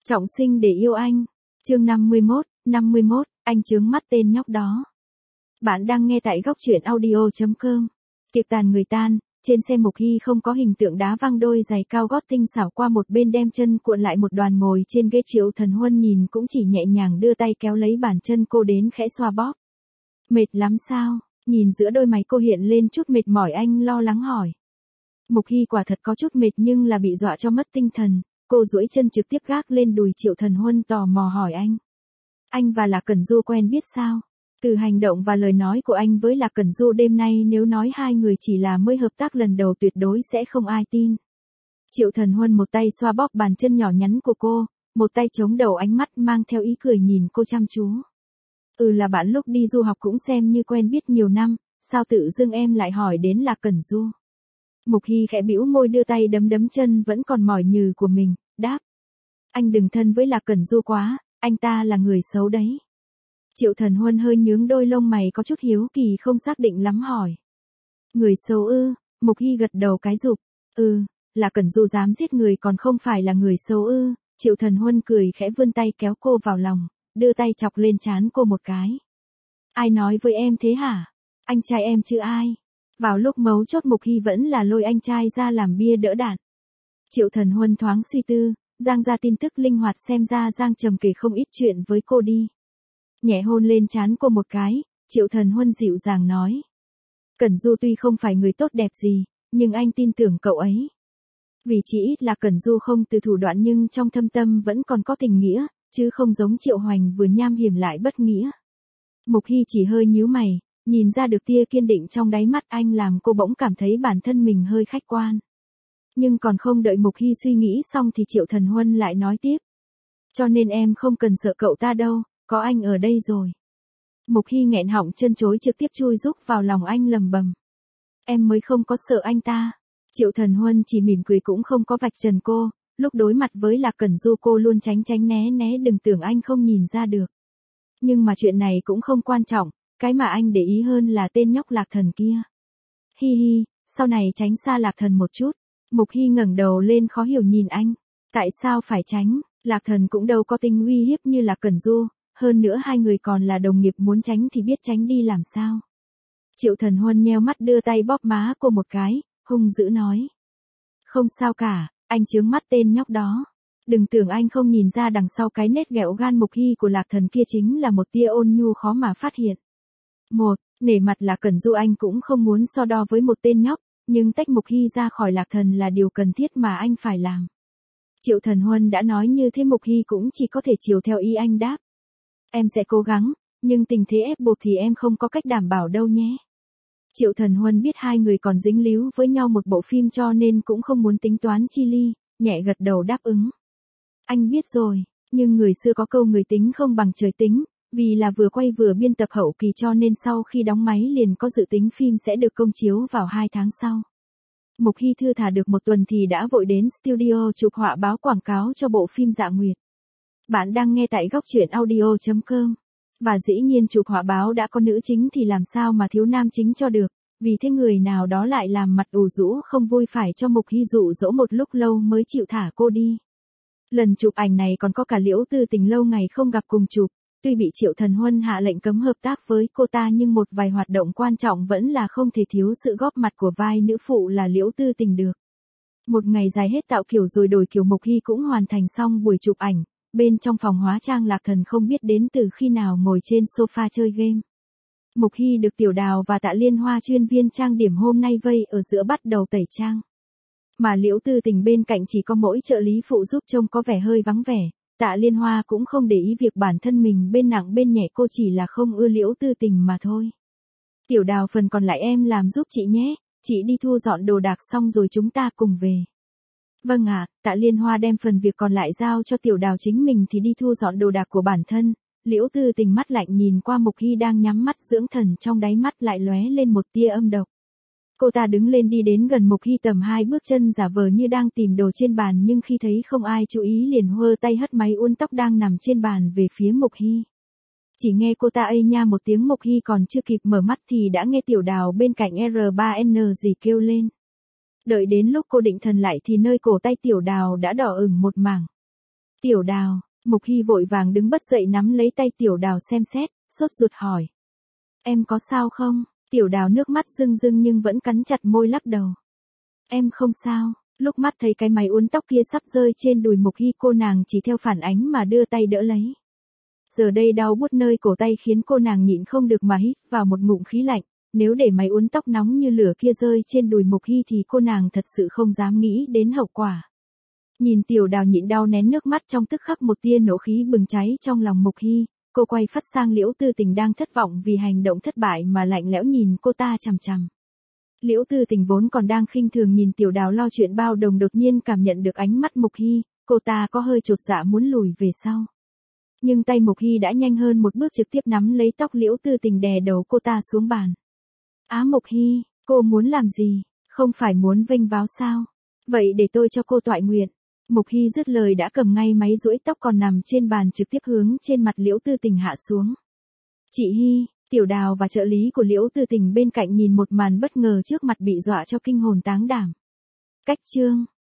Trọng sinh để yêu anh. Chương 51, anh chướng mắt tên nhóc đó. Bạn đang nghe tại góc truyện audio.com. Tiệc tàn người tan, trên xe Mục Hy không có hình tượng đá văng đôi giày cao gót tinh xảo qua một bên đem chân cuộn lại một đoàn ngồi trên ghế. Triệu Thần Huân nhìn cũng chỉ nhẹ nhàng đưa tay kéo lấy bàn chân cô đến khẽ xoa bóp. Mệt lắm sao? Nhìn giữa đôi mày cô hiện lên chút mệt mỏi, anh lo lắng hỏi. Mục Hy quả thật có chút mệt nhưng là bị dọa cho mất tinh thần. Cô duỗi chân trực tiếp gác lên đùi Triệu Thần Huân tò mò hỏi anh. Anh và Lạc Cẩn Du quen biết sao? Từ hành động và lời nói của anh với Lạc Cẩn Du đêm nay nếu nói hai người chỉ là mới hợp tác lần đầu tuyệt đối sẽ không ai tin. Triệu Thần Huân một tay xoa bóp bàn chân nhỏ nhắn của cô, một tay chống đầu, ánh mắt mang theo ý cười nhìn cô chăm chú. Là bạn lúc đi du học cũng xem như quen biết nhiều năm, sao tự dưng em lại hỏi đến Lạc Cẩn Du? Mục Hy khẽ bĩu môi đưa tay đấm đấm chân vẫn còn mỏi nhừ của mình, đáp. Anh đừng thân với Lạc Cẩn Du quá, anh ta là người xấu đấy. Triệu Thần Huân hơi nhướng đôi lông mày có chút hiếu kỳ không xác định lắm hỏi. Người xấu ư? Mục Hy gật đầu cái rụp. Lạc Cẩn Du dám giết người còn không phải là người xấu ư? Triệu Thần Huân cười khẽ vươn tay kéo cô vào lòng, đưa tay chọc lên trán cô một cái. Ai nói với em thế hả? Anh trai em chứ ai? Vào lúc mấu chốt Mục Hy vẫn là lôi anh trai ra làm bia đỡ đạn. Triệu Thần Huân thoáng suy tư, giang ra tin tức linh hoạt, xem ra Giang Trầm kể không ít chuyện với cô đi. Nhẹ hôn lên trán cô một cái, Triệu Thần Huân dịu dàng nói. Cẩn Du tuy không phải người tốt đẹp gì, nhưng anh tin tưởng cậu ấy. Vì chỉ ít là Cẩn Du không từ thủ đoạn nhưng trong thâm tâm vẫn còn có tình nghĩa, chứ không giống Triệu Hoành vừa nham hiểm lại bất nghĩa. Mục Hy chỉ hơi nhíu mày, nhìn ra được tia kiên định trong đáy mắt anh làm cô bỗng cảm thấy bản thân mình hơi khách quan. Nhưng còn không đợi Mục Hy suy nghĩ xong thì Triệu Thần Huân lại nói tiếp. Cho nên em không cần sợ cậu ta đâu, có anh ở đây rồi. Mục Hy nghẹn họng chân chối trực tiếp chui rúc vào lòng anh lầm bầm. Em mới không có sợ anh ta. Triệu Thần Huân chỉ mỉm cười cũng không có vạch trần cô, lúc đối mặt với Lạc Cẩn Du cô luôn tránh tránh né né, đừng tưởng anh không nhìn ra được. Nhưng mà chuyện này cũng không quan trọng, cái mà anh để ý hơn là tên nhóc Lạc Thần kia. Hi hi, sau này tránh xa Lạc Thần một chút. Mục Hy ngẩng đầu lên khó hiểu nhìn anh. Tại sao phải tránh? Lạc Thần cũng đâu có tính uy hiếp như Lạc Cẩn Du, hơn nữa hai người còn là đồng nghiệp, muốn tránh thì biết tránh đi làm sao. Triệu Thần Huân nheo mắt đưa tay bóp má cô một cái, hung dữ nói. Không sao cả, anh chướng mắt tên nhóc đó. Đừng tưởng anh không nhìn ra đằng sau cái nét ghẹo gan Mục Hy của Lạc Thần kia chính là một tia ôn nhu khó mà phát hiện. Nể mặt Lạc Cẩn Du anh cũng không muốn so đo với một tên nhóc, nhưng tách Mục Hy ra khỏi Lạc Thần là điều cần thiết mà anh phải làm. Triệu Thần Huân đã nói như thế, Mục Hy cũng chỉ có thể chiều theo ý anh đáp. Em sẽ cố gắng, nhưng tình thế ép buộc thì em không có cách đảm bảo đâu nhé. Triệu Thần Huân biết hai người còn dính líu với nhau một bộ phim cho nên cũng không muốn tính toán chi ly, nhẹ gật đầu đáp ứng. Anh biết rồi, nhưng người xưa có câu người tính không bằng trời tính, vì là vừa quay vừa biên tập hậu kỳ cho nên sau khi đóng máy liền có dự tính phim sẽ được công chiếu vào 2 tháng sau. Mục Hy thưa thả được một tuần thì đã vội đến studio chụp họa báo quảng cáo cho bộ phim Dạ Nguyệt. Bạn đang nghe tại góc truyện audio.com. Và dĩ nhiên chụp họa báo đã có nữ chính thì làm sao mà thiếu nam chính cho được, vì thế người nào đó lại làm mặt ủ rũ không vui phải cho Mục Hy dụ dỗ một lúc lâu mới chịu thả cô đi. Lần chụp ảnh này còn có cả Liễu Tư Tình lâu ngày không gặp cùng chụp, tuy bị Triệu Thần Huân hạ lệnh cấm hợp tác với cô ta nhưng một vài hoạt động quan trọng vẫn là không thể thiếu sự góp mặt của vai nữ phụ là Liễu Tư Tình được. Một ngày dài hết tạo kiểu rồi đổi kiểu, Mục Hy cũng hoàn thành xong buổi chụp ảnh. Bên trong phòng hóa trang Lạc Thần không biết đến từ khi nào ngồi trên sofa chơi game. Mục Hy được Tiểu Đào và Tạ Liên Hoa chuyên viên trang điểm hôm nay vây ở giữa bắt đầu tẩy trang. Mà Liễu Tư Tình bên cạnh chỉ có mỗi trợ lý phụ giúp trông có vẻ hơi vắng vẻ. Tạ Liên Hoa cũng không để ý việc bản thân mình bên nặng bên nhẹ, cô chỉ là không ưa Liễu Tư Tình mà thôi. Tiểu Đào, phần còn lại em làm giúp chị nhé, chị đi thu dọn đồ đạc xong rồi chúng ta cùng về. Vâng ạ, Tạ Liên Hoa đem phần việc còn lại giao cho Tiểu Đào, chính mình thì đi thu dọn đồ đạc của bản thân. Liễu Tư Tình mắt lạnh nhìn qua Mục Hy đang nhắm mắt dưỡng thần, trong đáy mắt lại lóe lên một tia âm độc. Cô ta đứng lên đi đến gần Mục Hy tầm 2 bước chân, giả vờ như đang tìm đồ trên bàn nhưng khi thấy không ai chú ý liền hơ tay hất máy uốn tóc đang nằm trên bàn về phía Mục Hy. Chỉ nghe cô ta ây nha một tiếng, Mục Hy còn chưa kịp mở mắt thì đã nghe Tiểu Đào bên cạnh R3N gì kêu lên. Đợi đến lúc cô định thần lại thì nơi cổ tay Tiểu Đào đã đỏ ửng một mảng. Tiểu Đào, Mục Hy vội vàng đứng bật dậy nắm lấy tay Tiểu Đào xem xét, sốt ruột hỏi. Em có sao không? Tiểu Đào nước mắt rưng rưng nhưng vẫn cắn chặt môi lắc đầu. Em không sao. Lúc mắt thấy cái máy uốn tóc kia sắp rơi trên đùi Mục Hy, cô nàng chỉ theo phản ánh mà đưa tay đỡ lấy. Giờ đây đau buốt nơi cổ tay khiến cô nàng nhịn không được mà hít vào một ngụm khí lạnh. Nếu để máy uốn tóc nóng như lửa kia rơi trên đùi Mục Hy thì cô nàng thật sự không dám nghĩ đến hậu quả. Nhìn Tiểu Đào nhịn đau nén nước mắt, trong tức khắc một tia nộ khí bừng cháy trong lòng Mục Hy, cô quay phát sang Liễu Tư Tình đang thất vọng vì hành động thất bại mà lạnh lẽo nhìn cô ta chằm chằm. Liễu Tư Tình vốn còn đang khinh thường nhìn Tiểu Đào lo chuyện bao đồng, đột nhiên cảm nhận được ánh mắt Mục Hy, cô ta có hơi chột dạ muốn lùi về sau. Nhưng tay Mục Hy đã nhanh hơn một bước, trực tiếp nắm lấy tóc Liễu Tư Tình đè đầu cô ta xuống bàn. Á Mục Hy, cô muốn làm gì? Không phải muốn vênh váo sao? Vậy để tôi cho cô toại nguyện. Mục Hy dứt lời đã cầm ngay máy duỗi tóc còn nằm trên bàn trực tiếp hướng trên mặt Liễu Tư Tình hạ xuống. Chị Hy, Tiểu Đào và trợ lý của Liễu Tư Tình bên cạnh nhìn một màn bất ngờ trước mặt bị dọa cho kinh hồn táng đảm. Cách chương